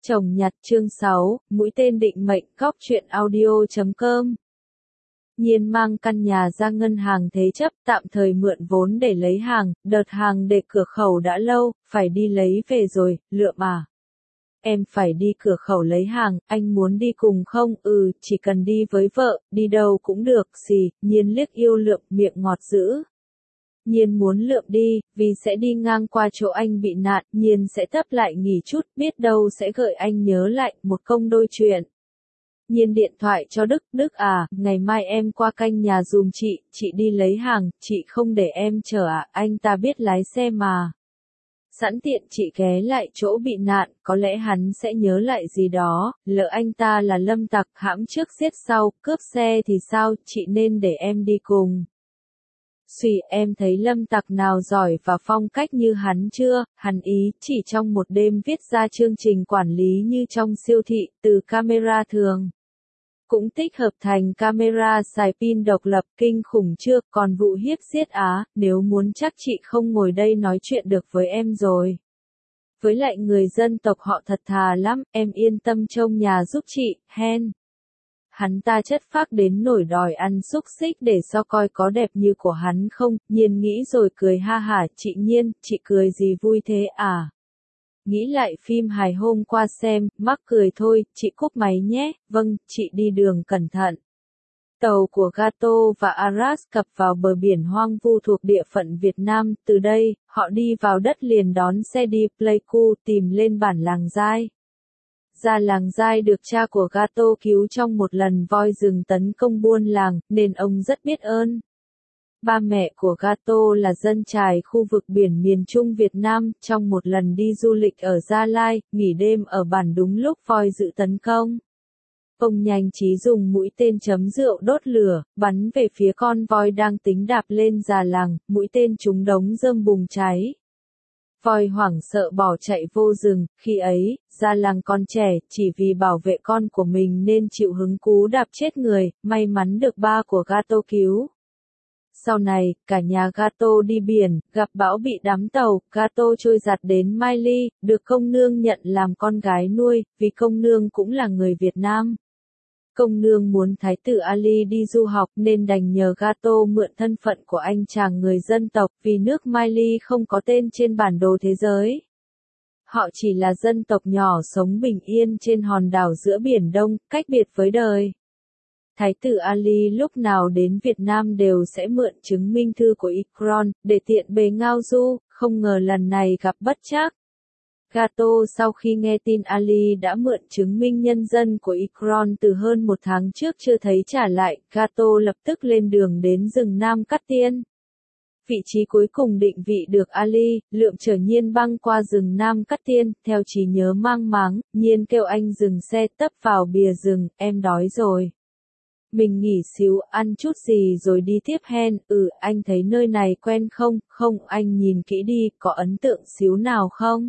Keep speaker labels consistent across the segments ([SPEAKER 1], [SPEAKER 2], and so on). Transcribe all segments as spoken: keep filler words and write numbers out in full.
[SPEAKER 1] Chồng nhặt chương sáu, mũi tên định mệnh, góc truyện audio chấm com. Nhiên mang căn nhà ra ngân hàng thế chấp tạm thời mượn vốn để lấy hàng, đợt hàng để cửa khẩu đã lâu, phải đi lấy về rồi, Lượm à. Em phải đi cửa khẩu lấy hàng, anh muốn đi cùng không? Ừ, chỉ cần đi với vợ, đi đâu cũng được, xì, Nhiên liếc yêu Lượm, miệng ngọt dữ. Nhiên muốn Lượm đi, vì sẽ đi ngang qua chỗ anh bị nạn, Nhiên sẽ thấp lại nghỉ chút, biết đâu sẽ gợi anh nhớ lại một công đôi chuyện. Nhiên điện thoại cho Đức, Đức à, ngày mai em qua canh nhà dùm chị, chị đi lấy hàng, chị không để em chờ à, anh ta biết lái xe mà. Sẵn tiện chị ghé lại chỗ bị nạn, có lẽ hắn sẽ nhớ lại gì đó, lỡ anh ta là lâm tặc hãm trước giết sau, cướp xe thì sao, chị nên để em đi cùng. Xùy, em thấy lâm tặc nào giỏi và phong cách như hắn chưa? Hắn ý chỉ trong một đêm viết ra chương trình quản lý như trong siêu thị, từ camera thường. Cũng tích hợp thành camera xài pin độc lập, kinh khủng chưa? Còn vụ hiếp giết Á, nếu muốn chắc chị không ngồi đây nói chuyện được với em rồi. Với lại người dân tộc họ thật thà lắm, em yên tâm trông nhà giúp chị, hen. Hắn ta chất phác đến nổi đòi ăn xúc xích để so coi có đẹp như của hắn không, Nhiên nghĩ rồi cười ha hả, chị Nhiên, chị cười gì vui thế à? Nghĩ lại phim hài hôm qua xem, mắc cười thôi, chị cúp máy nhé, vâng, chị đi đường cẩn thận. Tàu của Gato và Aras cập vào bờ biển hoang vu thuộc địa phận Việt Nam, từ đây, họ đi vào đất liền đón xe đi Pleiku tìm lên bản Làng Giai. Ra Làng Giai được cha của Gato cứu trong một lần voi rừng tấn công buôn làng, nên ông rất biết ơn. Ba mẹ của Gato là dân chài khu vực biển miền Trung Việt Nam, trong một lần đi du lịch ở Gia Lai, nghỉ đêm ở bản đúng lúc voi dữ tấn công. Ông nhanh trí dùng mũi tên chấm rượu đốt lửa, bắn về phía con voi đang tính đạp lên già làng, mũi tên trúng đống rơm bùng cháy. Voi hoảng sợ bỏ chạy vô rừng, khi ấy, già làng con trẻ, chỉ vì bảo vệ con của mình nên chịu hứng cú đạp chết người, may mắn được ba của Gato cứu. Sau này, cả nhà Gato đi biển, gặp bão bị đắm tàu, Gato trôi giạt đến Mai Ly, được công nương nhận làm con gái nuôi, vì công nương cũng là người Việt Nam. Công nương muốn thái tử Ali đi du học nên đành nhờ Gato mượn thân phận của anh chàng người dân tộc vì nước Mai Ly không có tên trên bản đồ thế giới. Họ chỉ là dân tộc nhỏ sống bình yên trên hòn đảo giữa Biển Đông, cách biệt với đời. Thái tử Ali lúc nào đến Việt Nam đều sẽ mượn chứng minh thư của Ikron, để tiện bề ngao du, không ngờ lần này gặp bất trắc. Gato sau khi nghe tin Ali đã mượn chứng minh nhân dân của Ikron từ hơn một tháng trước chưa thấy trả lại, Gato lập tức lên đường đến rừng Nam Cát Tiên. Vị trí cuối cùng định vị được Ali, Lượm chở Nhiên băng qua rừng Nam Cát Tiên, theo trí nhớ mang máng, Nhiên kêu anh dừng xe tấp vào bìa rừng, em đói rồi. Mình nghỉ xíu, ăn chút gì rồi đi tiếp hen, ừ, anh thấy nơi này quen không, không, anh nhìn kỹ đi, có ấn tượng xíu nào không?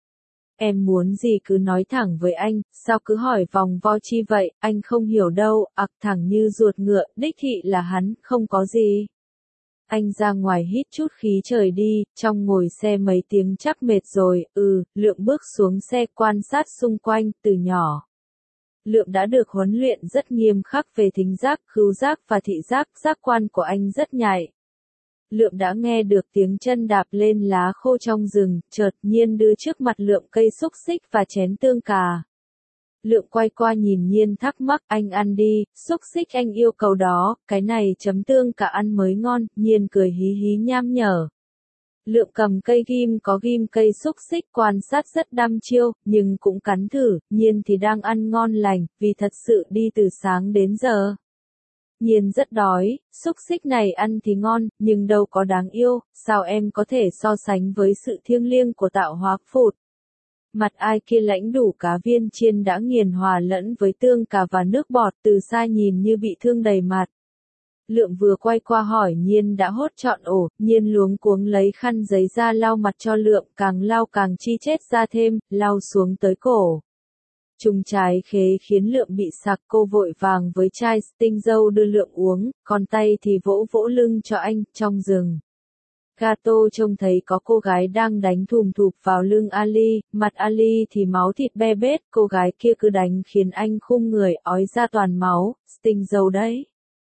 [SPEAKER 1] Em muốn gì cứ nói thẳng với anh, sao cứ hỏi vòng vo chi vậy, anh không hiểu đâu, ặc thẳng như ruột ngựa, đích thị là hắn, không có gì. Anh ra ngoài hít chút khí trời đi, trong ngồi xe mấy tiếng chắc mệt rồi, ừ, Lượm bước xuống xe quan sát xung quanh, từ nhỏ. Lượm đã được huấn luyện rất nghiêm khắc về thính giác, khứu giác và thị giác, giác quan của anh rất nhạy. Lượm đã nghe được tiếng chân đạp lên lá khô trong rừng, chợt Nhiên đưa trước mặt Lượm cây xúc xích và chén tương cà. Lượm quay qua nhìn Nhiên thắc mắc, anh ăn đi, xúc xích anh yêu cầu đó, cái này chấm tương cà ăn mới ngon, Nhiên cười hí hí nham nhở. Lượm cầm cây ghim có ghim cây xúc xích quan sát rất đăm chiêu, nhưng cũng cắn thử, Nhiên thì đang ăn ngon lành, vì thật sự đi từ sáng đến giờ. Nhiên rất đói, xúc xích này ăn thì ngon, nhưng đâu có đáng yêu, sao em có thể so sánh với sự thiêng liêng của tạo hóa phụt. Mặt ai kia lãnh đủ cá viên chiên đã nghiền hòa lẫn với tương cà và nước bọt, từ xa nhìn như bị thương đầy mặt. Lượm vừa quay qua hỏi Nhiên đã hốt trọn ổ, Nhiên luống cuống lấy khăn giấy ra lau mặt cho Lượm, càng lau càng chi chét ra thêm, lau xuống tới cổ. Trùng trái khế khiến Lượm bị sặc, cô vội vàng với chai tinh dâu đưa Lượm uống, còn tay thì vỗ vỗ lưng cho anh, trong rừng. Gato trông thấy có cô gái đang đánh thùm thụp vào lưng Ali, mặt Ali thì máu thịt be bết, cô gái kia cứ đánh khiến anh khum người, ói ra toàn máu, Sting dâu đấy.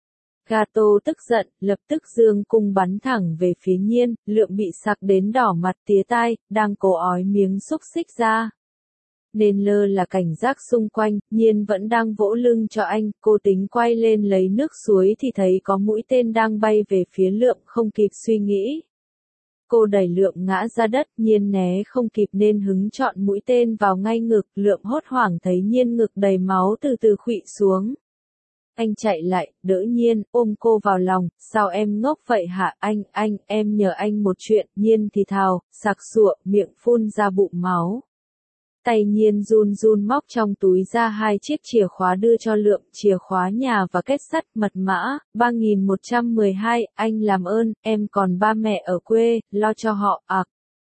[SPEAKER 1] Gato tức giận, lập tức giương cung bắn thẳng về phía Nhiên, Lượng bị sặc đến đỏ mặt tía tai, đang cố ói miếng xúc xích ra. Nên lơ là cảnh giác xung quanh, Nhiên vẫn đang vỗ lưng cho anh, cô tính quay lên lấy nước suối thì thấy có mũi tên đang bay về phía Lượng, không kịp suy nghĩ. Cô đẩy Lượng ngã ra đất, Nhiên né không kịp nên hứng chọn mũi tên vào ngay ngực, Lượng hốt hoảng thấy Nhiên ngực đầy máu từ từ khuỵu xuống. Anh chạy lại, đỡ Nhiên, ôm cô vào lòng, sao em ngốc vậy hả anh, anh, em nhờ anh một chuyện, Nhiên thì thào, sặc sụa, miệng phun ra bụng máu. Tay Nhiên run run móc trong túi ra hai chiếc chìa khóa đưa cho Lượng, chìa khóa nhà và kết sắt, mật mã, ba nghìn một trăm mười hai, anh làm ơn, em còn ba mẹ ở quê, lo cho họ, ạc.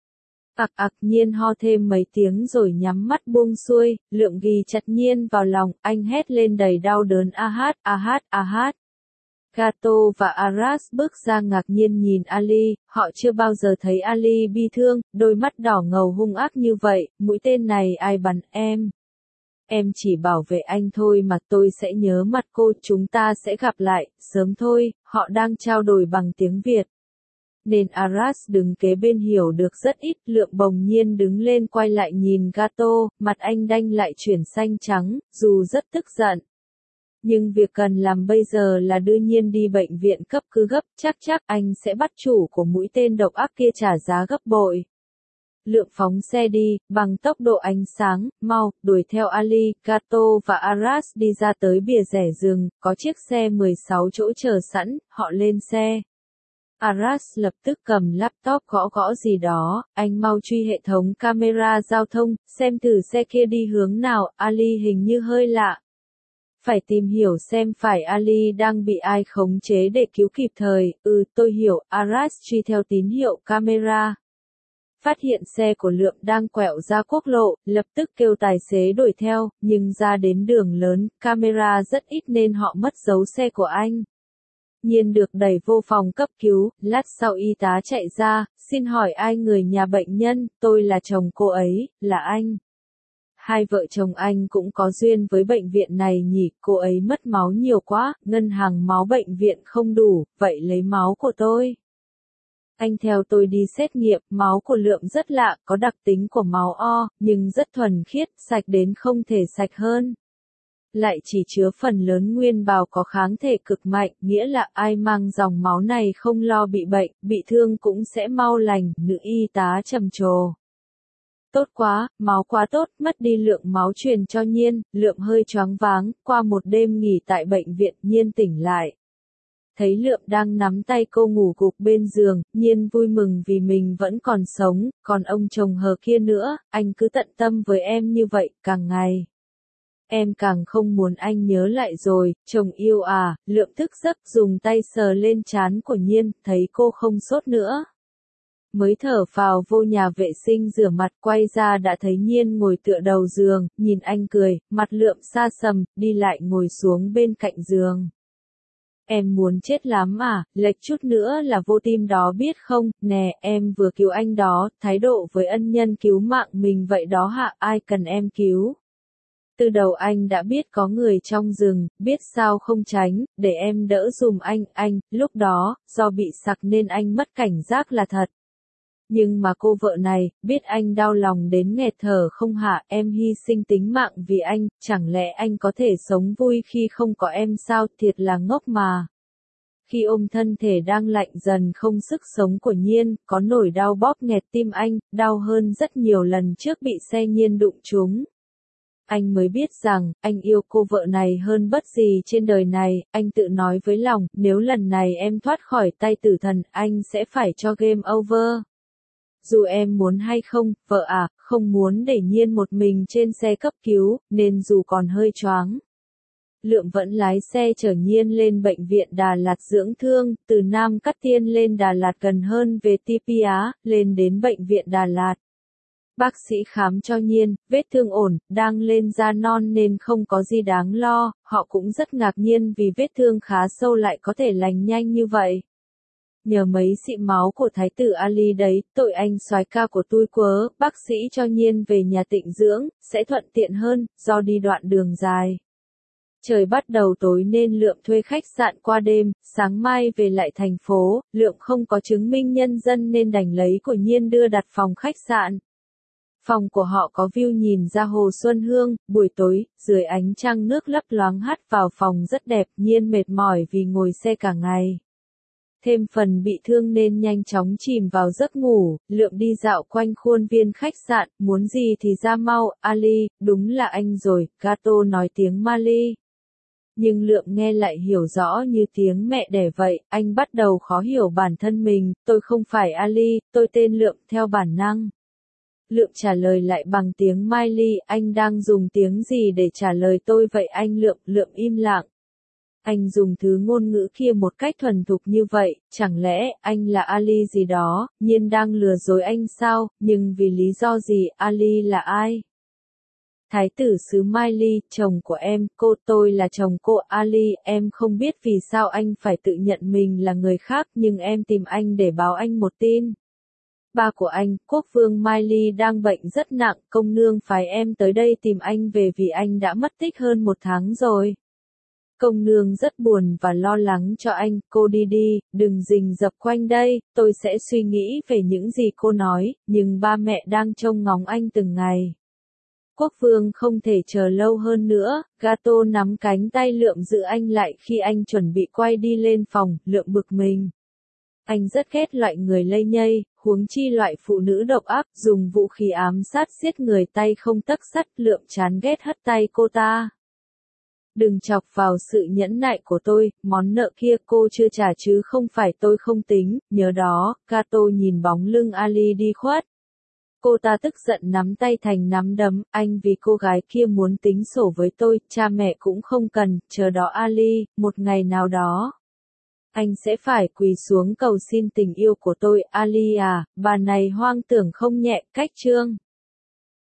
[SPEAKER 1] Ạc ạc Nhiên ho thêm mấy tiếng rồi nhắm mắt buông xuôi, Lượng ghì chặt Nhiên vào lòng, anh hét lên đầy đau đớn a hát, a hát, a hát. Gato và Aras bước ra ngạc nhiên nhìn Ali, họ chưa bao giờ thấy Ali bi thương, đôi mắt đỏ ngầu hung ác như vậy, mũi tên này ai bắn em? Em chỉ bảo vệ anh thôi mà tôi sẽ nhớ mặt cô, chúng ta sẽ gặp lại, sớm thôi, họ đang trao đổi bằng tiếng Việt. Nên Aras đứng kế bên hiểu được rất ít, Lượng bỗng nhiên đứng lên quay lại nhìn Gato, mặt anh đanh lại chuyển xanh trắng, dù rất tức giận. Nhưng việc cần làm bây giờ là đưa Nhiên đi bệnh viện cấp cứu gấp, chắc chắc anh sẽ bắt chủ của mũi tên độc ác kia trả giá gấp bội. Lượng phóng xe đi, bằng tốc độ ánh sáng, mau, đuổi theo Ali, Gato và Aras đi ra tới bìa rẽ rừng, có chiếc xe mười sáu chỗ chờ sẵn, họ lên xe. Aras lập tức cầm laptop gõ gõ gì đó, anh mau truy hệ thống camera giao thông, xem thử xe kia đi hướng nào, Ali hình như hơi lạ. Phải tìm hiểu xem phải Ali đang bị ai khống chế để cứu kịp thời, ừ tôi hiểu, Aras truy theo tín hiệu camera. Phát hiện xe của Lượng đang quẹo ra quốc lộ, lập tức kêu tài xế đuổi theo, nhưng ra đến đường lớn, camera rất ít nên họ mất dấu xe của anh. Nhiên được đẩy vô phòng cấp cứu, lát sau y tá chạy ra, xin hỏi ai người nhà bệnh nhân, tôi là chồng cô ấy, là anh. Hai vợ chồng anh cũng có duyên với bệnh viện này nhỉ, cô ấy mất máu nhiều quá, ngân hàng máu bệnh viện không đủ, vậy lấy máu của tôi. Anh theo tôi đi xét nghiệm, máu của Lượng rất lạ, có đặc tính của máu O, nhưng rất thuần khiết, sạch đến không thể sạch hơn. Lại chỉ chứa phần lớn nguyên bào có kháng thể cực mạnh, nghĩa là ai mang dòng máu này không lo bị bệnh, bị thương cũng sẽ mau lành, nữ y tá trầm trồ. Tốt quá, máu quá tốt, mất đi lượng máu truyền cho Nhiên, Lượng hơi choáng váng, qua một đêm nghỉ tại bệnh viện, Nhiên tỉnh lại. Thấy Lượng đang nắm tay cô ngủ gục bên giường, Nhiên vui mừng vì mình vẫn còn sống, còn ông chồng hờ kia nữa, anh cứ tận tâm với em như vậy, càng ngày. Em càng không muốn anh nhớ lại rồi, chồng yêu à, Lượng thức giấc dùng tay sờ lên trán của Nhiên, thấy cô không sốt nữa. Mới thở phào vô nhà vệ sinh rửa mặt quay ra đã thấy Nhiên ngồi tựa đầu giường, nhìn anh cười, mặt Lượng xa sầm, đi lại ngồi xuống bên cạnh giường. Em muốn chết lắm à, lệch chút nữa là vô tim đó biết không, nè, em vừa cứu anh đó, thái độ với ân nhân cứu mạng mình vậy đó hạ, ai cần em cứu. Từ đầu anh đã biết có người trong rừng, biết sao không tránh, để em đỡ dùm anh, anh, lúc đó, do bị sặc nên anh mất cảnh giác là thật. Nhưng mà cô vợ này, biết anh đau lòng đến nghẹt thở không hả, em hy sinh tính mạng vì anh, chẳng lẽ anh có thể sống vui khi không có em sao, thiệt là ngốc mà. Khi ôm thân thể đang lạnh dần không sức sống của Nhiên, có nỗi đau bóp nghẹt tim anh, đau hơn rất nhiều lần trước bị xe Nhiên đụng trúng. Anh mới biết rằng, anh yêu cô vợ này hơn bất gì trên đời này, anh tự nói với lòng, nếu lần này em thoát khỏi tay tử thần, anh sẽ phải cho game over. Dù em muốn hay không, vợ à, không muốn để Nhiên một mình trên xe cấp cứu, nên dù còn hơi choáng. Lượng vẫn lái xe chở Nhiên lên bệnh viện Đà Lạt dưỡng thương, từ Nam Cát Tiên lên Đà Lạt gần hơn về Ti Pi Á, lên đến bệnh viện Đà Lạt. Bác sĩ khám cho Nhiên, vết thương ổn, đang lên da non nên không có gì đáng lo, họ cũng rất ngạc nhiên vì vết thương khá sâu lại có thể lành nhanh như vậy. Nhờ mấy xị máu của thái tử Ali đấy, tội anh soái ca của tôi quớ, bác sĩ cho Nhiên về nhà tịnh dưỡng, sẽ thuận tiện hơn, do đi đoạn đường dài. Trời bắt đầu tối nên Lượng thuê khách sạn qua đêm, sáng mai về lại thành phố, Lượng không có chứng minh nhân dân nên đành lấy của Nhiên đưa đặt phòng khách sạn. Phòng của họ có view nhìn ra hồ Xuân Hương, buổi tối, dưới ánh trăng nước lấp loáng hắt vào phòng rất đẹp, Nhiên mệt mỏi vì ngồi xe cả ngày. Thêm phần bị thương nên nhanh chóng chìm vào giấc ngủ, Lượng đi dạo quanh khuôn viên khách sạn, muốn gì thì ra mau, Ali, đúng là anh rồi, Gato nói tiếng Mali. Nhưng Lượng nghe lại hiểu rõ như tiếng mẹ đẻ vậy, anh bắt đầu khó hiểu bản thân mình, tôi không phải Ali, tôi tên Lượng theo bản năng. Lượng trả lời lại bằng tiếng Miley, anh đang dùng tiếng gì để trả lời tôi vậy anh Lượng, Lượng im lặng. Anh dùng thứ ngôn ngữ kia một cách thuần thục như vậy, chẳng lẽ anh là Ali gì đó, Nhiên đang lừa dối anh sao, nhưng vì lý do gì, Ali là ai? Thái tử xứ Miley, chồng của em, cô tôi là chồng cô Ali, em không biết vì sao anh phải tự nhận mình là người khác nhưng em tìm anh để báo anh một tin. Ba của anh, quốc vương Miley đang bệnh rất nặng, công nương phái em tới đây tìm anh về vì anh đã mất tích hơn một tháng rồi. Công nương rất buồn và lo lắng cho anh, cô đi đi, đừng rình rập quanh đây, tôi sẽ suy nghĩ về những gì cô nói, nhưng ba mẹ đang trông ngóng anh từng ngày. Quốc vương không thể chờ lâu hơn nữa, Gato nắm cánh tay Lượng giữ anh lại khi anh chuẩn bị quay đi lên phòng, Lượng bực mình. Anh rất ghét loại người lây nhây, huống chi loại phụ nữ độc ác, dùng vũ khí ám sát giết người tay không tấc sắt, Lượng chán ghét hất tay cô ta. Đừng chọc vào sự nhẫn nại của tôi, món nợ kia cô chưa trả chứ không phải tôi không tính, nhớ đó, Gato nhìn bóng lưng Ali đi khuất. Cô ta tức giận nắm tay thành nắm đấm, anh vì cô gái kia muốn tính sổ với tôi, cha mẹ cũng không cần, chờ đó Ali, một ngày nào đó. Anh sẽ phải quỳ xuống cầu xin tình yêu của tôi, Ali à, bà này hoang tưởng không nhẹ, cách chương.